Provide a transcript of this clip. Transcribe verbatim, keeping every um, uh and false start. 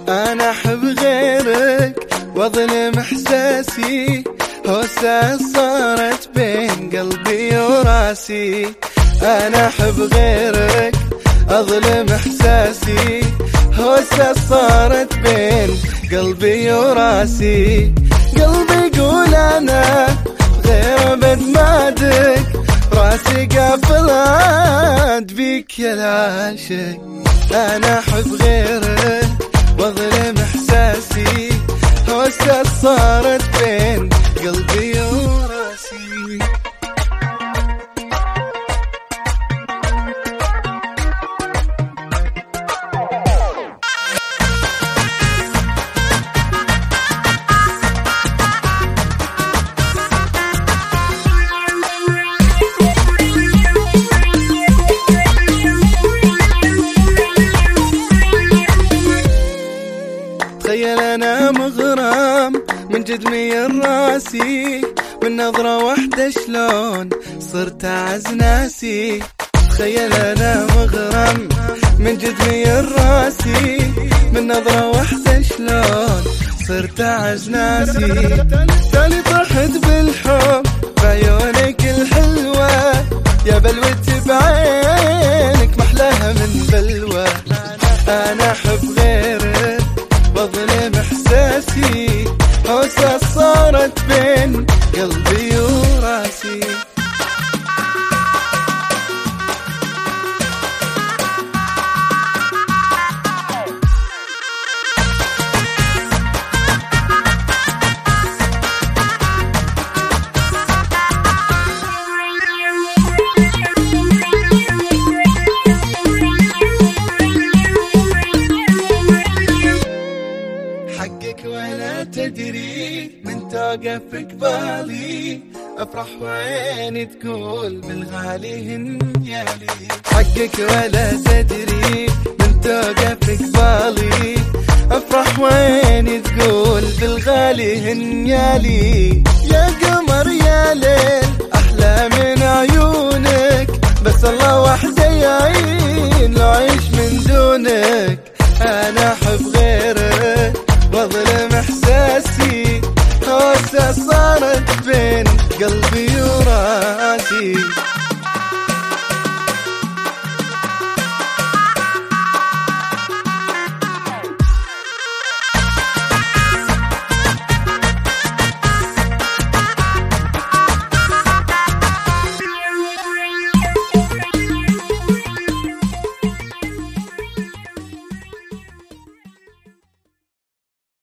أنا أحب غيرك وأظلم إحساسي، هوسة صارت بين قلبي وراسي. أنا أحب غيرك أظلم إحساسي، هوسة صارت بين قلبي وراسي. قلبي يقول أنا غير أبد ما أدرك، راسي قافل عاد بيك يا العاشق. أنا أحب غيرك واظلم إحساسي، هوسة صارت بين قلبي وراسي. تخيل أنا مغرم من جد ميل راسي، من نظرة واحدة شلون صرت أعز ناسي. تخيل أنا مغرم من جد ميل راسي، من نظرة واحدة شلون صرت أعز ناسي. تالي طحت بالحب بعيونك الحلوة، يا بلوتي بعينك محلاها من بلوى. أنا أحب غيرك واظلم إحساسي، هوسة صارت بين قلبي وراسي. حقك ولا تدري من توقف قبالي، افرح وعيني تقول بالغالي هنيالي. حقك ولا تدري من توقف قبالي، افرح وعيني تقول بالغالي هنيالي. يا قمر يا ليل احلى من عيونك، بس الله وحده يعين لو عيش من دونك. انا احب غيرك